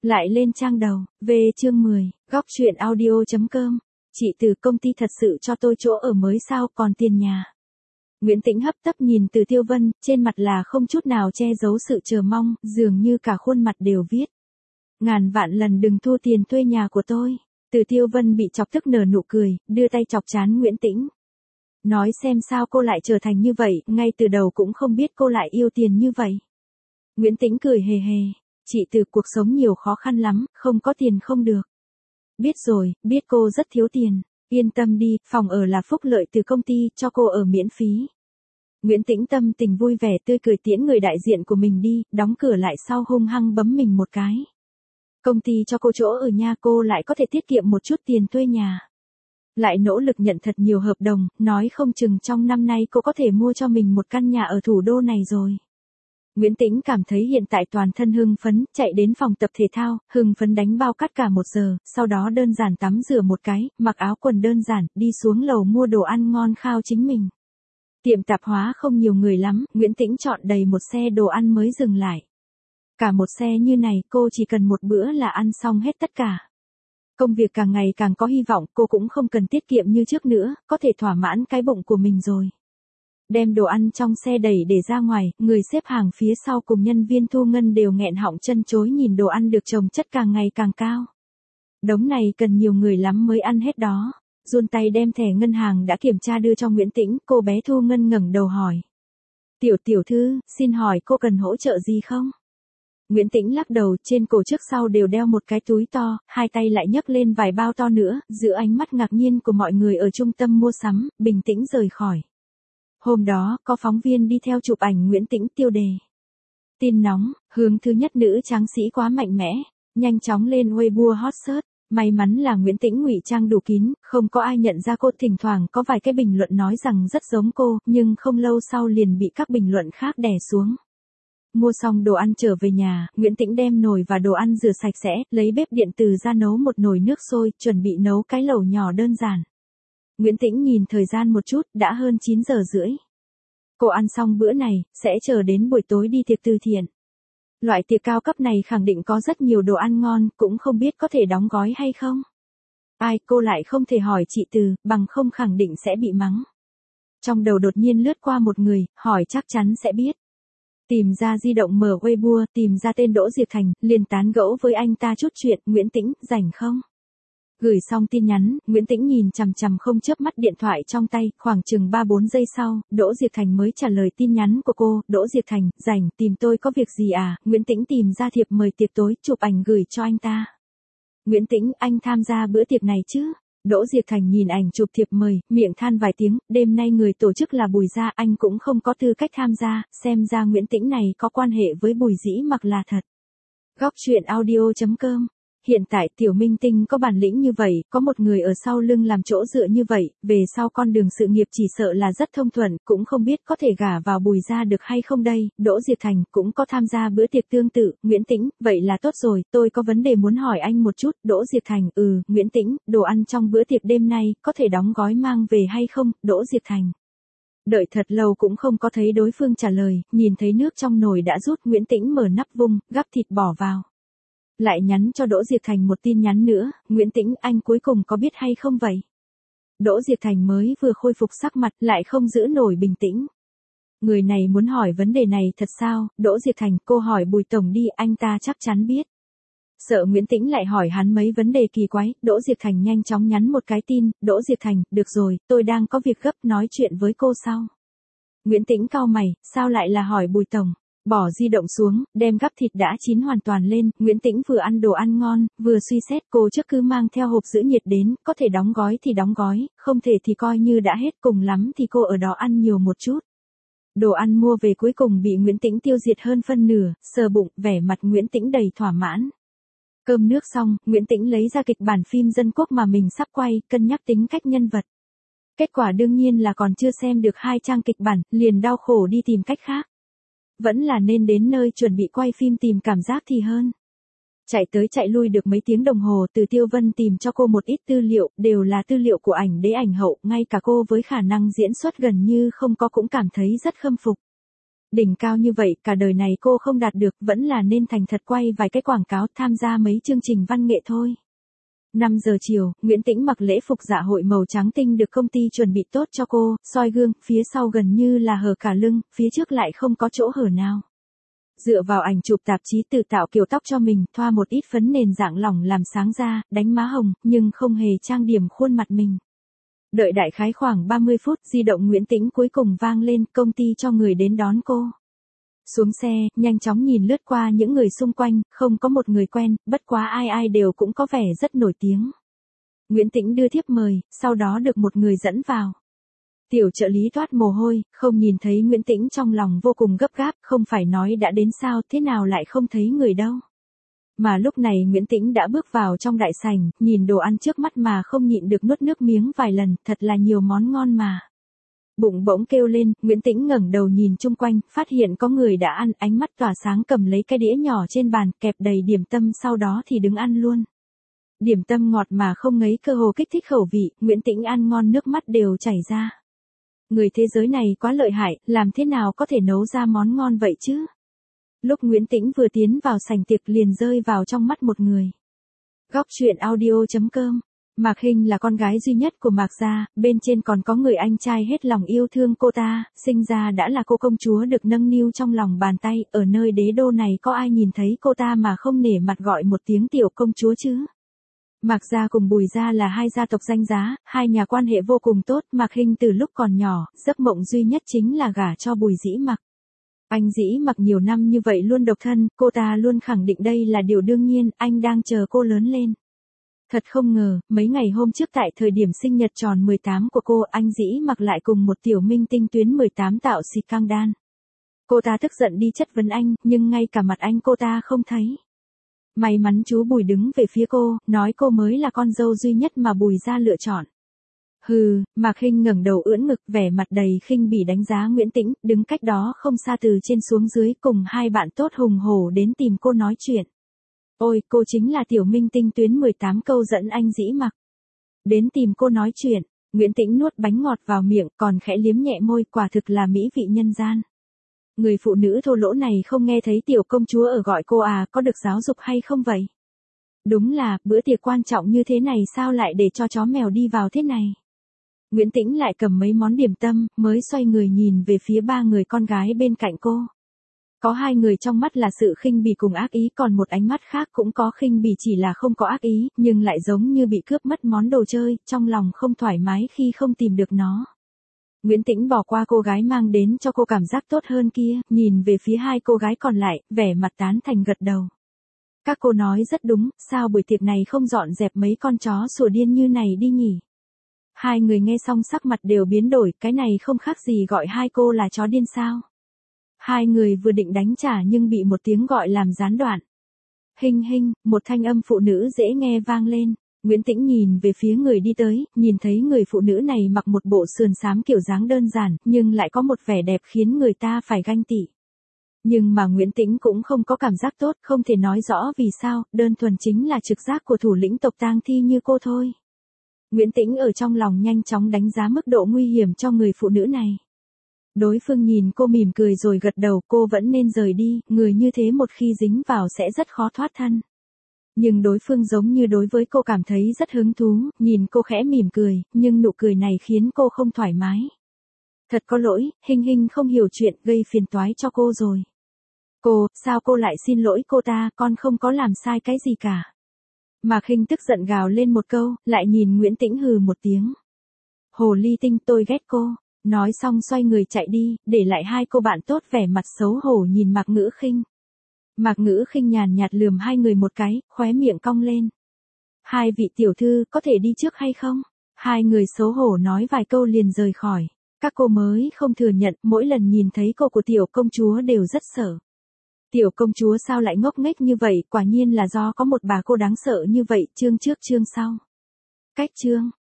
Lại lên trang đầu, về chương 10, góc truyện audio.com. Chị Từ, công ty thật sự cho tôi chỗ ở mới sao, còn tiền nhà. Nguyễn Tĩnh hấp tấp nhìn Từ Tiêu Vân, trên mặt là không chút nào che giấu sự chờ mong, dường như cả khuôn mặt đều viết. Ngàn vạn lần đừng thu tiền thuê nhà của tôi. Từ Tiêu Vân bị chọc tức nở nụ cười, đưa tay chọc trán Nguyễn Tĩnh. Nói xem sao cô lại trở thành như vậy, ngay từ đầu cũng không biết cô lại yêu tiền như vậy. Nguyễn Tĩnh cười hề hề. Chị Từ, cuộc sống nhiều khó khăn lắm, không có tiền không được. Biết rồi, biết cô rất thiếu tiền. Yên tâm đi, phòng ở là phúc lợi từ công ty, cho cô ở miễn phí. Nguyễn Tĩnh tâm tình vui vẻ tươi cười tiễn người đại diện của mình đi, đóng cửa lại sau hung hăng bấm mình một cái. Công ty cho cô chỗ ở nhà, cô lại có thể tiết kiệm một chút tiền thuê nhà. Lại nỗ lực nhận thật nhiều hợp đồng, nói không chừng trong năm nay cô có thể mua cho mình một căn nhà ở thủ đô này rồi. Nguyễn Tĩnh cảm thấy hiện tại toàn thân hưng phấn, chạy đến phòng tập thể thao, hưng phấn đánh bao cát cả 1 giờ, sau đó đơn giản tắm rửa một cái, mặc áo quần đơn giản, đi xuống lầu mua đồ ăn ngon khao chính mình. Tiệm tạp hóa không nhiều người lắm, Nguyễn Tĩnh chọn đầy một xe đồ ăn mới dừng lại. Cả một xe như này, cô chỉ cần một bữa là ăn xong hết tất cả. Công việc càng ngày càng có hy vọng, cô cũng không cần tiết kiệm như trước nữa, có thể thỏa mãn cái bụng của mình rồi. Đem đồ ăn trong xe đẩy để ra ngoài, người xếp hàng phía sau cùng nhân viên thu ngân đều nghẹn họng chân chối nhìn đồ ăn được chồng chất càng ngày càng cao. Đống này cần nhiều người lắm mới ăn hết đó. Run tay đem thẻ ngân hàng đã kiểm tra đưa cho Nguyễn Tĩnh, cô bé thu ngân ngẩng đầu hỏi. Tiểu thư, xin hỏi cô cần hỗ trợ gì không? Nguyễn Tĩnh lắc đầu, trên cổ trước sau đều đeo một cái túi to, hai tay lại nhấc lên vài bao to nữa, giữa ánh mắt ngạc nhiên của mọi người ở trung tâm mua sắm, bình tĩnh rời khỏi. Hôm đó, có phóng viên đi theo chụp ảnh Nguyễn Tĩnh, tiêu đề. Tin nóng, hướng thứ nhất nữ tráng sĩ quá mạnh mẽ, nhanh chóng lên Weibo hot search. May mắn là Nguyễn Tĩnh ngụy trang đủ kín, không có ai nhận ra cô, thỉnh thoảng có vài cái bình luận nói rằng rất giống cô, nhưng không lâu sau liền bị các bình luận khác đè xuống. Mua xong đồ ăn trở về nhà, Nguyễn Tĩnh đem nồi và đồ ăn rửa sạch sẽ, lấy bếp điện từ ra nấu một nồi nước sôi, chuẩn bị nấu cái lẩu nhỏ đơn giản. Nguyễn Tĩnh nhìn thời gian một chút, đã hơn 9 giờ rưỡi. Cô ăn xong bữa này, sẽ chờ đến buổi tối đi tiệc từ thiện. Loại tiệc cao cấp này khẳng định có rất nhiều đồ ăn ngon, cũng không biết có thể đóng gói hay không. Ai, cô lại không thể hỏi chị Từ, bằng không khẳng định sẽ bị mắng. Trong đầu đột nhiên lướt qua một người, hỏi chắc chắn sẽ biết. Tìm ra di động, mở Weibo, tìm ra tên Đỗ Diệp Thành, liền tán gẫu với anh ta chút chuyện. Nguyễn Tĩnh, rảnh không? Gửi xong tin nhắn, Nguyễn Tĩnh nhìn chằm chằm không chớp mắt điện thoại trong tay, khoảng chừng 3-4 giây sau, Đỗ Diệp Thành mới trả lời tin nhắn của cô. Đỗ Diệp Thành, rảnh, tìm tôi có việc gì à? Nguyễn Tĩnh tìm ra thiệp mời tiệc tối, chụp ảnh gửi cho anh ta. Nguyễn Tĩnh, anh tham gia bữa tiệc này chứ? Đỗ Diệp Thành nhìn ảnh chụp thiệp mời, miệng than vài tiếng, đêm nay người tổ chức là Bùi Gia, anh cũng không có tư cách tham gia, xem ra Nguyễn Tĩnh này có quan hệ với Bùi Dĩ Mặc là thật. Góc truyện audio.com. Hiện tại tiểu minh tinh có bản lĩnh như vậy, có một người ở sau lưng làm chỗ dựa như vậy, về sau con đường sự nghiệp chỉ sợ là rất thông thuận, cũng không biết có thể gả vào Bùi Gia được hay không đây. Đỗ Diệp Thành cũng có tham gia bữa tiệc tương tự. Nguyễn Tĩnh, vậy là tốt rồi, tôi có vấn đề muốn hỏi anh một chút. Đỗ Diệp Thành, Nguyễn Tĩnh, đồ ăn trong bữa tiệc đêm nay, có thể đóng gói mang về hay không? Đỗ Diệp Thành. Đợi thật lâu cũng không có thấy đối phương trả lời, nhìn thấy nước trong nồi đã rút, Nguyễn Tĩnh mở nắp vung, gắp thịt bỏ vào. Lại nhắn cho Đỗ Diệp Thành một tin nhắn nữa, Nguyễn Tĩnh, anh cuối cùng có biết hay không vậy? Đỗ Diệp Thành mới vừa khôi phục sắc mặt, lại không giữ nổi bình tĩnh. Người này muốn hỏi vấn đề này thật sao? Đỗ Diệp Thành, cô hỏi Bùi Tổng đi, anh ta chắc chắn biết. Sợ Nguyễn Tĩnh lại hỏi hắn mấy vấn đề kỳ quái, Đỗ Diệp Thành nhanh chóng nhắn một cái tin. Đỗ Diệp Thành, được rồi, tôi đang có việc gấp, nói chuyện với cô sau. Nguyễn Tĩnh cau mày, sao lại là hỏi Bùi Tổng? Bỏ di động xuống, đem gắp thịt đã chín hoàn toàn lên. Nguyễn Tĩnh vừa ăn đồ ăn ngon, vừa suy xét, cô trước cứ mang theo hộp giữ nhiệt đến, có thể đóng gói thì đóng gói, không thể thì coi như đã hết, cùng lắm thì cô ở đó ăn nhiều một chút. Đồ ăn mua về cuối cùng bị Nguyễn Tĩnh tiêu diệt hơn phân nửa, sờ bụng, vẻ mặt Nguyễn Tĩnh đầy thỏa mãn. Cơm nước xong, Nguyễn Tĩnh lấy ra kịch bản phim dân quốc mà mình sắp quay, cân nhắc tính cách nhân vật. Kết quả đương nhiên là còn chưa xem được 2 trang kịch bản, liền đau khổ đi tìm cách khác. Vẫn là nên đến nơi chuẩn bị quay phim tìm cảm giác thì hơn. Chạy tới chạy lui được mấy tiếng đồng hồ, Từ Tiêu Vân tìm cho cô một ít tư liệu, đều là tư liệu của ảnh đế ảnh hậu, ngay cả cô với khả năng diễn xuất gần như không có cũng cảm thấy rất khâm phục. Đỉnh cao như vậy cả đời này cô không đạt được, vẫn là nên thành thật quay vài cái quảng cáo, tham gia mấy chương trình văn nghệ thôi. 5 giờ chiều, Nguyễn Tĩnh mặc lễ phục dạ hội màu trắng tinh được công ty chuẩn bị tốt cho cô, soi gương, phía sau gần như là hở cả lưng, phía trước lại không có chỗ hở nào. Dựa vào ảnh chụp tạp chí tự tạo kiểu tóc cho mình, thoa một ít phấn nền dạng lỏng làm sáng da, đánh má hồng, nhưng không hề trang điểm khuôn mặt mình. Đợi đại khái khoảng 30 phút, di động Nguyễn Tĩnh cuối cùng vang lên, công ty cho người đến đón cô. Xuống xe, nhanh chóng nhìn lướt qua những người xung quanh, không có một người quen, bất quá ai ai đều cũng có vẻ rất nổi tiếng. Nguyễn Tĩnh đưa thiếp mời, sau đó được một người dẫn vào. Tiểu trợ lý toát mồ hôi, không nhìn thấy Nguyễn Tĩnh trong lòng vô cùng gấp gáp, không phải nói đã đến sao, thế nào lại không thấy người đâu. Mà lúc này Nguyễn Tĩnh đã bước vào trong đại sảnh, nhìn đồ ăn trước mắt mà không nhịn được nuốt nước miếng vài lần, thật là nhiều món ngon mà. Bụng bỗng kêu lên, Nguyễn Tĩnh ngẩng đầu nhìn chung quanh, phát hiện có người đã ăn, ánh mắt tỏa sáng cầm lấy cái đĩa nhỏ trên bàn, kẹp đầy điểm tâm, sau đó thì đứng ăn luôn. Điểm tâm ngọt mà không ngấy, cơ hồ kích thích khẩu vị, Nguyễn Tĩnh ăn ngon nước mắt đều chảy ra. Người thế giới này quá lợi hại, làm thế nào có thể nấu ra món ngon vậy chứ? Lúc Nguyễn Tĩnh vừa tiến vào sảnh tiệc liền rơi vào trong mắt một người. Góc truyện audio.com. Mạc Hinh là con gái duy nhất của Mạc gia, bên trên còn có người anh trai hết lòng yêu thương cô ta, sinh ra đã là cô công chúa được nâng niu trong lòng bàn tay, ở nơi đế đô này có ai nhìn thấy cô ta mà không nể mặt gọi một tiếng tiểu công chúa chứ? Mạc gia cùng Bùi gia là hai gia tộc danh giá, hai nhà quan hệ vô cùng tốt, Mạc Hinh từ lúc còn nhỏ, giấc mộng duy nhất chính là gả cho Bùi Dĩ Mặc. Anh Dĩ Mặc nhiều năm như vậy luôn độc thân, cô ta luôn khẳng định đây là điều đương nhiên, anh đang chờ cô lớn lên. Thật không ngờ, mấy ngày hôm trước tại thời điểm sinh nhật tròn 18 của cô, anh Dĩ Mặc lại cùng một tiểu minh tinh tuyến 18 tạo scandal. Cô ta tức giận đi chất vấn anh, nhưng ngay cả mặt anh cô ta không thấy. May mắn chú Bùi đứng về phía cô, nói cô mới là con dâu duy nhất mà Bùi gia lựa chọn. Hừ, Mạc Hinh ngẩng đầu ưỡn ngực, vẻ mặt đầy khinh bỉ đánh giá Nguyễn Tĩnh, đứng cách đó không xa từ trên xuống dưới cùng hai bạn tốt hùng hổ đến tìm cô nói chuyện. Ôi, cô chính là tiểu minh tinh tuyến 18 câu dẫn anh Dĩ Mặc. Đến tìm cô nói chuyện, Nguyễn Tĩnh nuốt bánh ngọt vào miệng, còn khẽ liếm nhẹ môi, quả thực là mỹ vị nhân gian. Người phụ nữ thô lỗ này không nghe thấy tiểu công chúa ở gọi cô à, có được giáo dục hay không vậy? Đúng là, bữa tiệc quan trọng như thế này sao lại để cho chó mèo đi vào thế này? Nguyễn Tĩnh lại cầm mấy món điểm tâm, mới xoay người nhìn về phía ba người con gái bên cạnh cô. Có hai người trong mắt là sự khinh bỉ cùng ác ý, còn một ánh mắt khác cũng có khinh bỉ chỉ là không có ác ý, nhưng lại giống như bị cướp mất món đồ chơi, trong lòng không thoải mái khi không tìm được nó. Nguyễn Tĩnh bỏ qua cô gái mang đến cho cô cảm giác tốt hơn kia, nhìn về phía hai cô gái còn lại, vẻ mặt tán thành gật đầu. Các cô nói rất đúng, sao buổi tiệc này không dọn dẹp mấy con chó sủa điên như này đi nhỉ? Hai người nghe xong sắc mặt đều biến đổi, cái này không khác gì gọi hai cô là chó điên sao? Hai người vừa định đánh trả nhưng bị một tiếng gọi làm gián đoạn. Hinh hinh, một thanh âm phụ nữ dễ nghe vang lên. Nguyễn Tĩnh nhìn về phía người đi tới, nhìn thấy người phụ nữ này mặc một bộ sườn xám kiểu dáng đơn giản, nhưng lại có một vẻ đẹp khiến người ta phải ganh tị. Nhưng mà Nguyễn Tĩnh cũng không có cảm giác tốt, không thể nói rõ vì sao, đơn thuần chính là trực giác của thủ lĩnh tộc Tang Thi như cô thôi. Nguyễn Tĩnh ở trong lòng nhanh chóng đánh giá mức độ nguy hiểm cho người phụ nữ này. Đối phương nhìn cô mỉm cười rồi gật đầu, cô vẫn nên rời đi, người như thế một khi dính vào sẽ rất khó thoát thân. Nhưng đối phương giống như đối với cô cảm thấy rất hứng thú, nhìn cô khẽ mỉm cười, nhưng nụ cười này khiến cô không thoải mái. Thật có lỗi, Hinh Hinh không hiểu chuyện, gây phiền toái cho cô rồi. Cô, sao cô lại xin lỗi cô ta, con không có làm sai cái gì cả. Mạc Hinh tức giận gào lên một câu, lại nhìn Nguyễn Tĩnh hừ một tiếng. Hồ ly tinh, tôi ghét cô. Nói xong xoay người chạy đi, để lại hai cô bạn tốt vẻ mặt xấu hổ nhìn Mạc Ngữ Khinh. Mạc Ngữ Khinh nhàn nhạt lườm hai người một cái, khóe miệng cong lên. Hai vị tiểu thư có thể đi trước hay không? Hai người xấu hổ nói vài câu liền rời khỏi. Các cô mới không thừa nhận, mỗi lần nhìn thấy cô của tiểu công chúa đều rất sợ. Tiểu công chúa sao lại ngốc nghếch như vậy, quả nhiên là do có một bà cô đáng sợ như vậy, chương trước chương sau. Cách chương.